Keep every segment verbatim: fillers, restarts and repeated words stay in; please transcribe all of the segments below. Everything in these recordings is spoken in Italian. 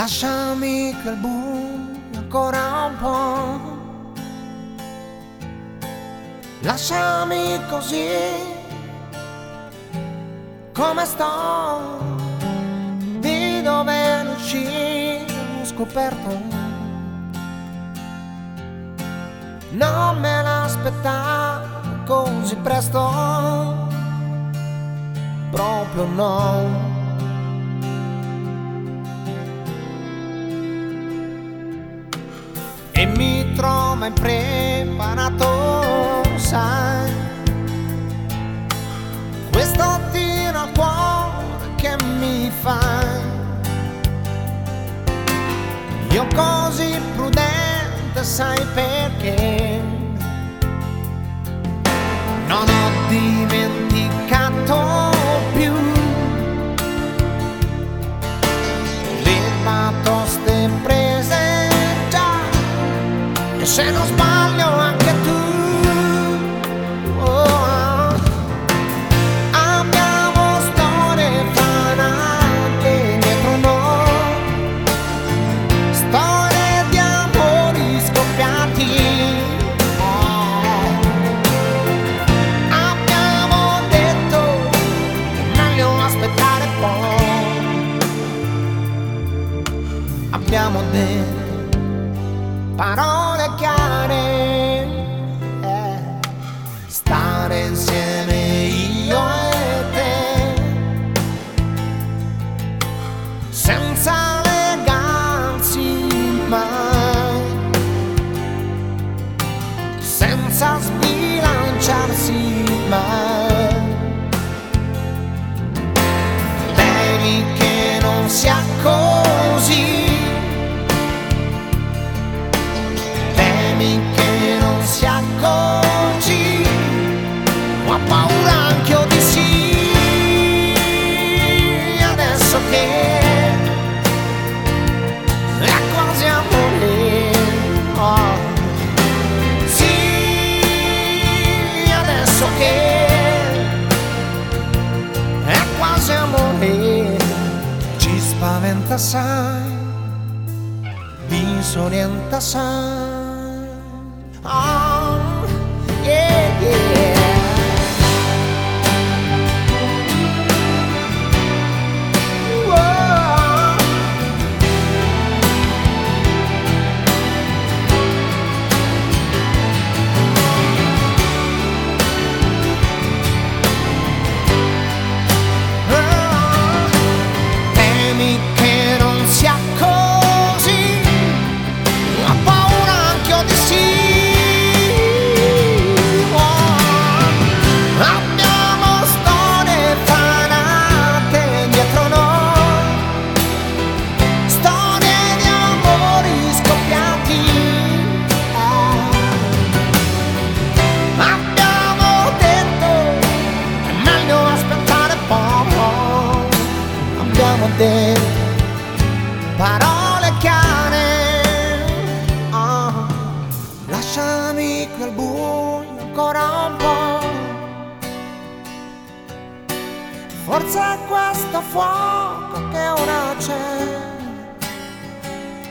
Lasciami quel buio ancora un po', lasciami così come sto, di dove uscire ho scoperto. Non me l'aspettavo così presto, proprio no. E mi trova impreparato, sai, questo tiro al cuore che mi fai. Io così prudente, sai perché? Non ho dimenticato più le batoste prese, e se non sbaglio anche tu. Oh, abbiamo storie fanatiche dietro noi, storie di amori scoppiati. Oh, abbiamo detto che è meglio aspettare poi. Abbiamo detto parole chiare, eh. Stare insieme io e te, senza legarsi mai, senza sbilanciarsi mai. Temi che non sia così, che non sia così, ho paura anch'io di sì. Adesso che è quasi amore, oh, sì, adesso che è quasi amore. Ci spaventa, sai, disorienta, sai. Oh, yeah, yeah. Whoa. Oh, temi che non sia così, ho paura anch'io di sì. Parole chiare, oh, lasciami quel buio ancora un po', forse è questo fuoco che ora c'è,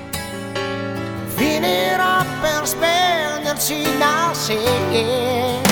finirà per spegnersi da sé.